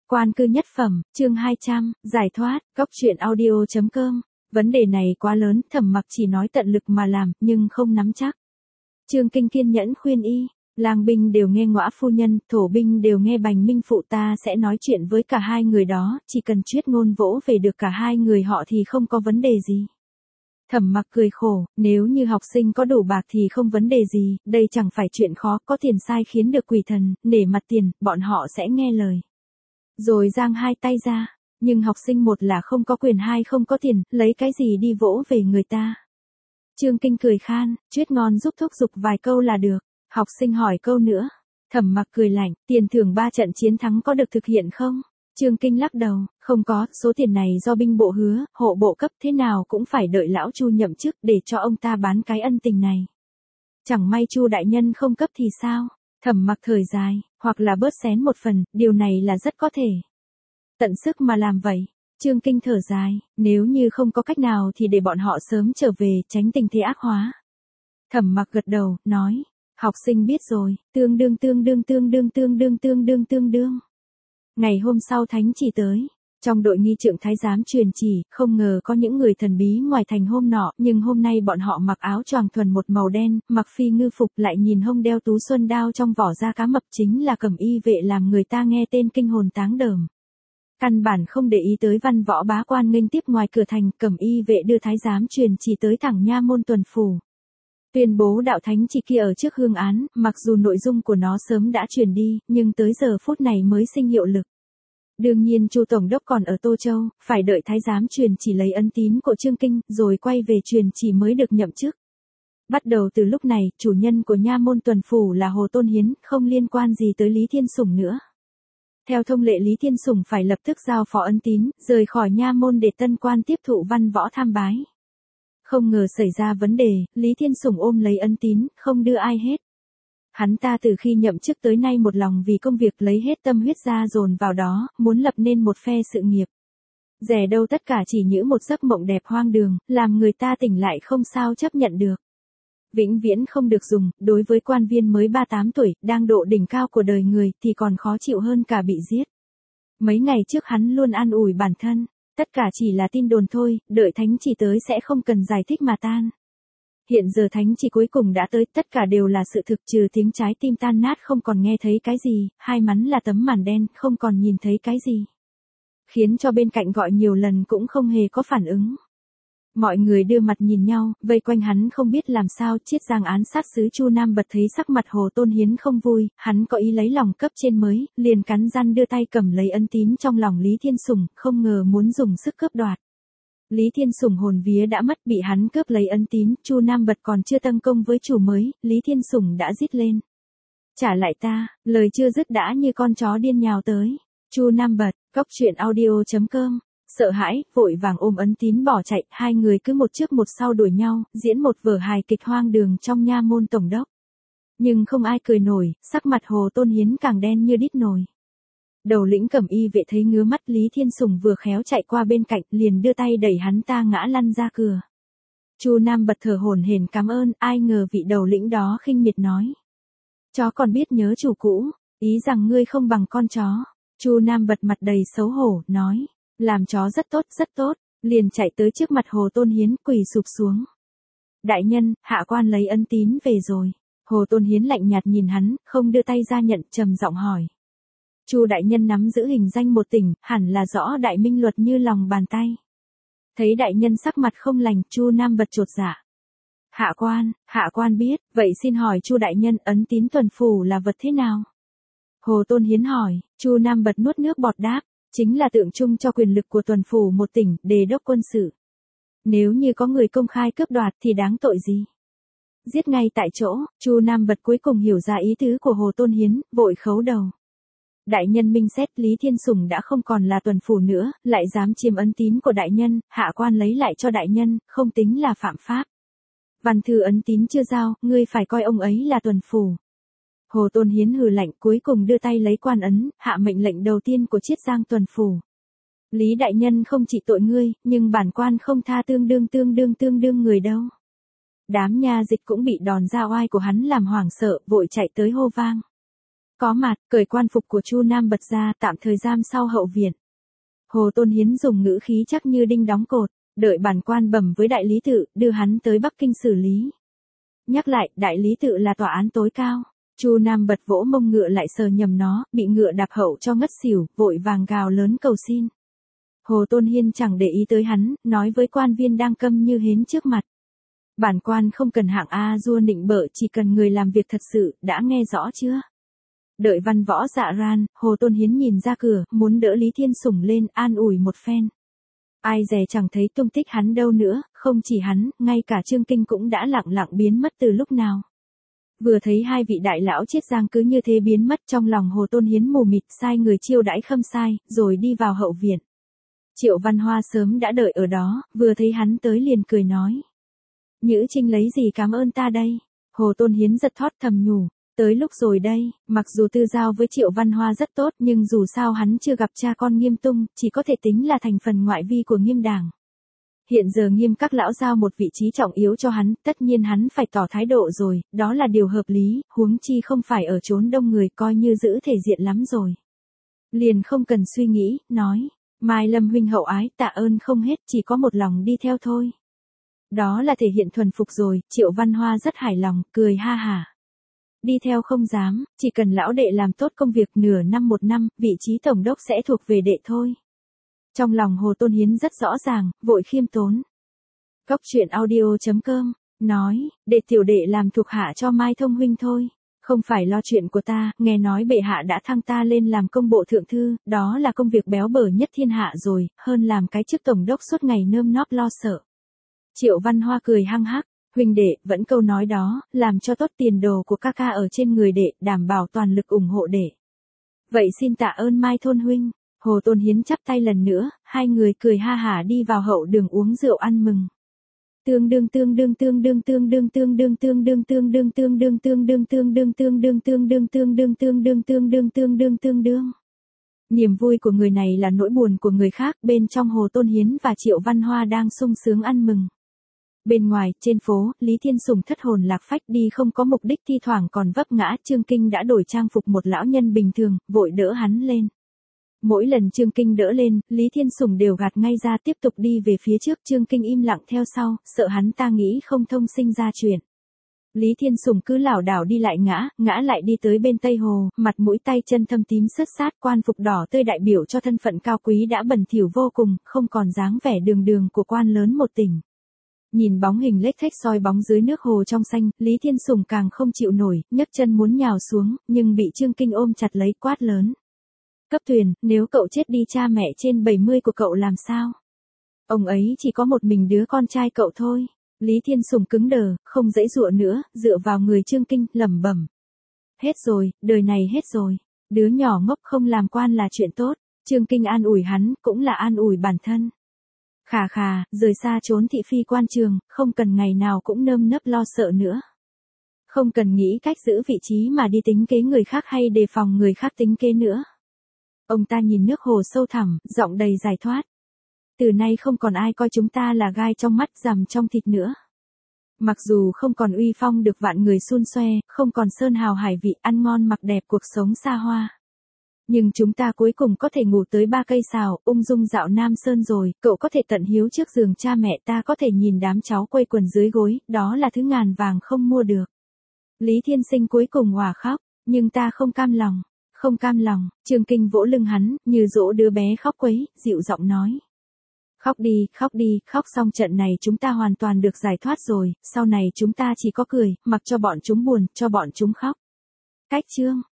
Quan cư nhất phẩm, chương 200, giải thoát, góc truyện audio.com. Vấn đề này quá lớn, Thẩm Mặc chỉ nói tận lực mà làm, nhưng không nắm chắc. Trương Kinh kiên nhẫn khuyên y, lang binh đều nghe Ngõa phu nhân, thổ binh đều nghe Bành Minh phụ, ta sẽ nói chuyện với cả hai người đó, chỉ cần chuyết ngôn vỗ về được cả hai người họ thì không có vấn đề gì. Thẩm Mặc cười khổ, nếu như học sinh có đủ bạc thì không vấn đề gì, đây chẳng phải chuyện khó, có tiền sai khiến được quỷ thần, nể mặt tiền, bọn họ sẽ nghe lời. Rồi giang hai tay ra, nhưng học sinh một là không có quyền, hai không có tiền, lấy cái gì đi vỗ về người ta. Trương Kinh cười khan, chuyết ngon giúp thúc giục vài câu là được, học sinh hỏi câu nữa. Thẩm Mặc cười lạnh, tiền thưởng 3 trận chiến thắng có được thực hiện không? Trương Kinh lắc đầu, không có, số tiền này do binh bộ hứa, hộ bộ cấp, thế nào cũng phải đợi lão Chu nhậm chức để cho ông ta bán cái ân tình này. Chẳng may Chu đại nhân không cấp thì sao? Thẩm Mặc thời dài, hoặc là bớt xén một phần, điều này là rất có thể. Tận sức mà làm vậy. Trương Kinh thở dài, nếu như không có cách nào thì để bọn họ sớm trở về, tránh tình thế ác hóa. Thẩm Mặc gật đầu, nói, học sinh biết rồi, tương đương. Ngày hôm sau thánh chỉ tới. Trong đội nghi trượng thái giám truyền chỉ, không ngờ có những người thần bí ngoài thành hôm nọ, nhưng hôm nay bọn họ mặc áo choàng thuần một màu đen, mặc phi ngư phục, lại nhìn hông đeo tú xuân đao trong vỏ da cá mập, chính là Cẩm Y vệ, làm người ta nghe tên kinh hồn táng đờm. Căn bản không để ý tới văn võ bá quan nghênh tiếp ngoài cửa thành, Cẩm Y vệ đưa thái giám truyền chỉ tới thẳng nha môn tuần phủ. Tuyên bố đạo thánh chỉ kia ở trước hương án, mặc dù nội dung của nó sớm đã truyền đi, nhưng tới giờ phút này mới sinh hiệu lực. Đương nhiên Chu tổng đốc còn ở Tô Châu, phải đợi thái giám truyền chỉ lấy ân tín của Trương Kinh, rồi quay về truyền chỉ mới được nhậm chức. Bắt đầu từ lúc này, chủ nhân của nha môn tuần phủ là Hồ Tôn Hiến, không liên quan gì tới Lý Thiên Sủng nữa. Theo thông lệ Lý Thiên Sủng phải lập tức giao phó ân tín, rời khỏi nha môn để tân quan tiếp thụ văn võ tham bái. Không ngờ xảy ra vấn đề, Lý Thiên Sủng ôm lấy ân tín, không đưa ai hết. Hắn ta từ khi nhậm chức tới nay một lòng vì công việc, lấy hết tâm huyết ra dồn vào đó, muốn lập nên một phe sự nghiệp. Dè đâu tất cả chỉ như một giấc mộng đẹp hoang đường, làm người ta tỉnh lại không sao chấp nhận được. Vĩnh viễn không được dùng, đối với quan viên mới 38 tuổi, đang độ đỉnh cao của đời người, thì còn khó chịu hơn cả bị giết. Mấy ngày trước hắn luôn an ủi bản thân, tất cả chỉ là tin đồn thôi, đợi thánh chỉ tới sẽ không cần giải thích mà tan. Hiện giờ thánh chỉ cuối cùng đã tới, tất cả đều là sự thực, trừ tiếng trái tim tan nát không còn nghe thấy cái gì, hai mắn là tấm màn đen, không còn nhìn thấy cái gì. Khiến cho bên cạnh gọi nhiều lần cũng không hề có phản ứng. Mọi người đưa mặt nhìn nhau, vây quanh hắn không biết làm sao. Chiết giang án sát sứ Chu Nam Bật thấy sắc mặt Hồ Tôn Hiến không vui, hắn có ý lấy lòng cấp trên mới, liền cắn răng đưa tay cầm lấy ân tín trong lòng Lý Thiên Sủng, không ngờ muốn dùng sức cướp đoạt. Lý Thiên Sủng hồn vía đã mất, bị hắn cướp lấy ân tín, Chu Nam Bật còn chưa tân công với chủ mới, Lý Thiên Sủng đã rít lên. Trả lại ta, lời chưa dứt đã như con chó điên nhào tới. Chu Nam Bật, góc truyện audio.com. Sợ hãi, vội vàng ôm ân tín bỏ chạy, hai người cứ một trước một sau đuổi nhau, diễn một vở hài kịch hoang đường trong nha môn tổng đốc. Nhưng không ai cười nổi, sắc mặt Hồ Tôn Hiến càng đen như đít nồi. Đầu lĩnh Cẩm Y vệ thấy ngứa mắt, Lý Thiên Sủng vừa khéo chạy qua bên cạnh, liền đưa tay đẩy hắn ta ngã lăn ra cửa. Chu Nam Bật thở hổn hển cảm ơn, ai ngờ vị đầu lĩnh đó khinh miệt nói. Chó còn biết nhớ chủ cũ, ý rằng ngươi không bằng con chó. Chu Nam Bật mặt đầy xấu hổ, nói. Làm chó rất tốt, liền chạy tới trước mặt Hồ Tôn Hiến, quỳ sụp xuống. Đại nhân, hạ quan lấy ân tín về rồi. Hồ Tôn Hiến lạnh nhạt nhìn hắn, không đưa tay ra nhận, trầm giọng hỏi. Chu đại nhân nắm giữ hình danh một tỉnh, hẳn là rõ đại minh luật như lòng bàn tay. Thấy đại nhân sắc mặt không lành, Chu Nam Bật chột dạ. Hạ quan biết, vậy xin hỏi Chu đại nhân, ấn tín tuần phủ là vật thế nào? Hồ Tôn Hiến hỏi, Chu Nam Bật nuốt nước bọt đáp. Chính là tượng trưng cho quyền lực của tuần phủ một tỉnh, đề đốc quân sự. Nếu như có người công khai cướp đoạt thì đáng tội gì? Giết ngay tại chỗ. Chu Nam Bật cuối cùng hiểu ra ý tứ của Hồ Tôn Hiến, vội khấu đầu. Đại nhân minh xét, Lý Thiên Sủng đã không còn là tuần phủ nữa, lại dám chiếm ân tín của đại nhân, hạ quan lấy lại cho đại nhân, không tính là phạm pháp. Văn thư ấn tín chưa giao, ngươi phải coi ông ấy là tuần phủ. Hồ Tôn Hiến hừ lạnh, cuối cùng đưa tay lấy quan ấn, hạ mệnh lệnh đầu tiên của Chiết Giang tuần phủ. Lý đại nhân không chỉ tội ngươi, nhưng bản quan không tha tương đương người đâu. Đám nha dịch cũng bị đòn ra oai của hắn làm hoảng sợ, vội chạy tới hô vang. có mặt, cởi quan phục của Chu Nam Bật ra, tạm thời giam sau hậu viện. Hồ Tôn Hiến dùng ngữ khí chắc như đinh đóng cột, đợi bản quan bẩm với đại lý tự, đưa hắn tới Bắc Kinh xử lý. Nhắc lại, đại lý tự là tòa án tối cao. Chu Nam Bật vỗ mông ngựa lại sờ nhầm nó, bị ngựa đạp hậu cho ngất xỉu, vội vàng gào lớn cầu xin. Hồ Tôn Hiên chẳng để ý tới hắn, nói với quan viên đang câm như hến trước mặt. Bản quan không cần hạng A dua nịnh bợ, chỉ cần người làm việc thật sự, đã nghe rõ chưa? Đợi văn võ dạ ran, Hồ Tôn Hiến nhìn ra cửa, muốn đỡ Lý Thiên Sủng lên, an ủi một phen. Ai dè chẳng thấy tung tích hắn đâu nữa, không chỉ hắn, ngay cả Trương Kinh cũng đã lặng lặng biến mất từ lúc nào. Vừa thấy hai vị đại lão Chiết Giang cứ như thế biến mất, trong lòng Hồ Tôn Hiến mù mịt, sai người chiêu đãi Khâm Sai, rồi đi vào hậu viện. Triệu Văn Hoa sớm đã đợi ở đó, vừa thấy hắn tới liền cười nói. Nhữ Trinh lấy gì cảm ơn ta đây? Hồ Tôn Hiến giật thót thầm nhủ, tới lúc rồi đây, mặc dù tư giao với Triệu Văn Hoa rất tốt nhưng dù sao hắn chưa gặp cha con Nghiêm Tung, chỉ có thể tính là thành phần ngoại vi của Nghiêm đảng. Hiện giờ Nghiêm các lão giao một vị trí trọng yếu cho hắn, tất nhiên hắn phải tỏ thái độ rồi, đó là điều hợp lý, huống chi không phải ở chốn đông người, coi như giữ thể diện lắm rồi. Liền không cần suy nghĩ, nói, Mai Lâm huynh hậu ái, tạ ơn không hết, chỉ có một lòng đi theo thôi. Đó là thể hiện thuần phục rồi, Triệu Văn Hoa rất hài lòng, cười ha hả. Đi theo không dám, chỉ cần lão đệ làm tốt công việc nửa năm một năm, vị trí tổng đốc sẽ thuộc về đệ thôi. Trong lòng Hồ Tôn Hiến rất rõ ràng, vội khiêm tốn. Cốc truyện audio.com, nói, để tiểu đệ làm thuộc hạ cho Mai Thông huynh thôi. Không phải lo chuyện của ta, nghe nói bệ hạ đã thăng ta lên làm công bộ thượng thư, đó là công việc béo bở nhất thiên hạ rồi, hơn làm cái chức tổng đốc suốt ngày nơm nóp lo sợ. Triệu Văn Hoa cười hăng hắc, huynh đệ, vẫn câu nói đó, làm cho tốt tiền đồ của ca ca ở trên người đệ, đảm bảo toàn lực ủng hộ đệ. Vậy xin tạ ơn Mai Thôn huynh. Hồ Tôn Hiến chắp tay lần nữa, hai người cười ha hả đi vào hậu đường uống rượu ăn mừng. Tương đương tương đương tương đương tương đương tương đương tương đương tương đương tương đương tương đương tương đương tương đương tương đương tương đương tương đương tương đương tương đương tương đương. Niềm vui của người này là nỗi buồn của người khác, bên trong Hồ Tôn Hiến và Triệu Văn Hoa đang sung sướng ăn mừng. Bên ngoài, trên phố, Lý Thiên Sủng thất hồn lạc phách đi không có mục đích, thi thoảng còn vấp ngã, Trương Kinh đã đổi trang phục một lão nhân bình thường, vội đỡ hắn lên. Mỗi lần Trương Kinh đỡ lên, Lý Thiên Sủng đều gạt ngay ra tiếp tục đi về phía trước, Trương Kinh im lặng theo sau, sợ hắn ta nghĩ không thông sinh ra chuyện. Lý Thiên Sủng cứ lảo đảo đi lại ngã lại đi tới bên Tây Hồ, mặt mũi tay chân thâm tím sứt sát, quan phục đỏ tươi đại biểu cho thân phận cao quý đã bẩn thỉu vô cùng, không còn dáng vẻ đường đường của quan lớn một tỉnh. Nhìn bóng hình lếch thếch soi bóng dưới nước hồ trong xanh, Lý Thiên Sủng càng không chịu nổi, nhấc chân muốn nhào xuống, nhưng bị Trương Kinh ôm chặt lấy, quát lớn. Cấp Tuyền, nếu cậu chết đi cha mẹ trên 70 của cậu làm sao? Ông ấy chỉ có một mình đứa con trai cậu thôi. Lý Thiên Sủng cứng đờ, không dãy dụa nữa, dựa vào người Trương Kinh, lẩm bẩm. Hết rồi, đời này hết rồi. Đứa nhỏ ngốc không làm quan là chuyện tốt. Trương Kinh an ủi hắn, cũng là an ủi bản thân. Khà khà, rời xa trốn thị phi quan trường, không cần ngày nào cũng nơm nớp lo sợ nữa. Không cần nghĩ cách giữ vị trí mà đi tính kế người khác hay đề phòng người khác tính kế nữa. Ông ta nhìn nước hồ sâu thẳm, giọng đầy giải thoát. Từ nay không còn ai coi chúng ta là gai trong mắt, rằm trong thịt nữa. Mặc dù không còn uy phong được vạn người xun xoe, không còn sơn hào hải vị, ăn ngon mặc đẹp, cuộc sống xa hoa. Nhưng chúng ta cuối cùng có thể ngủ tới 3 cây sào, ung dung dạo Nam Sơn rồi, cậu có thể tận hiếu trước giường cha mẹ, ta có thể nhìn đám cháu quây quần dưới gối, đó là thứ ngàn vàng không mua được. Lý Thiên Sinh cuối cùng òa khóc, nhưng ta không cam lòng. Không cam lòng, Trương Kinh vỗ lưng hắn, như dỗ đứa bé khóc quấy, dịu giọng nói. Khóc đi, khóc xong trận này chúng ta hoàn toàn được giải thoát rồi, sau này chúng ta chỉ có cười, mặc cho bọn chúng buồn, cho bọn chúng khóc. Cách chương.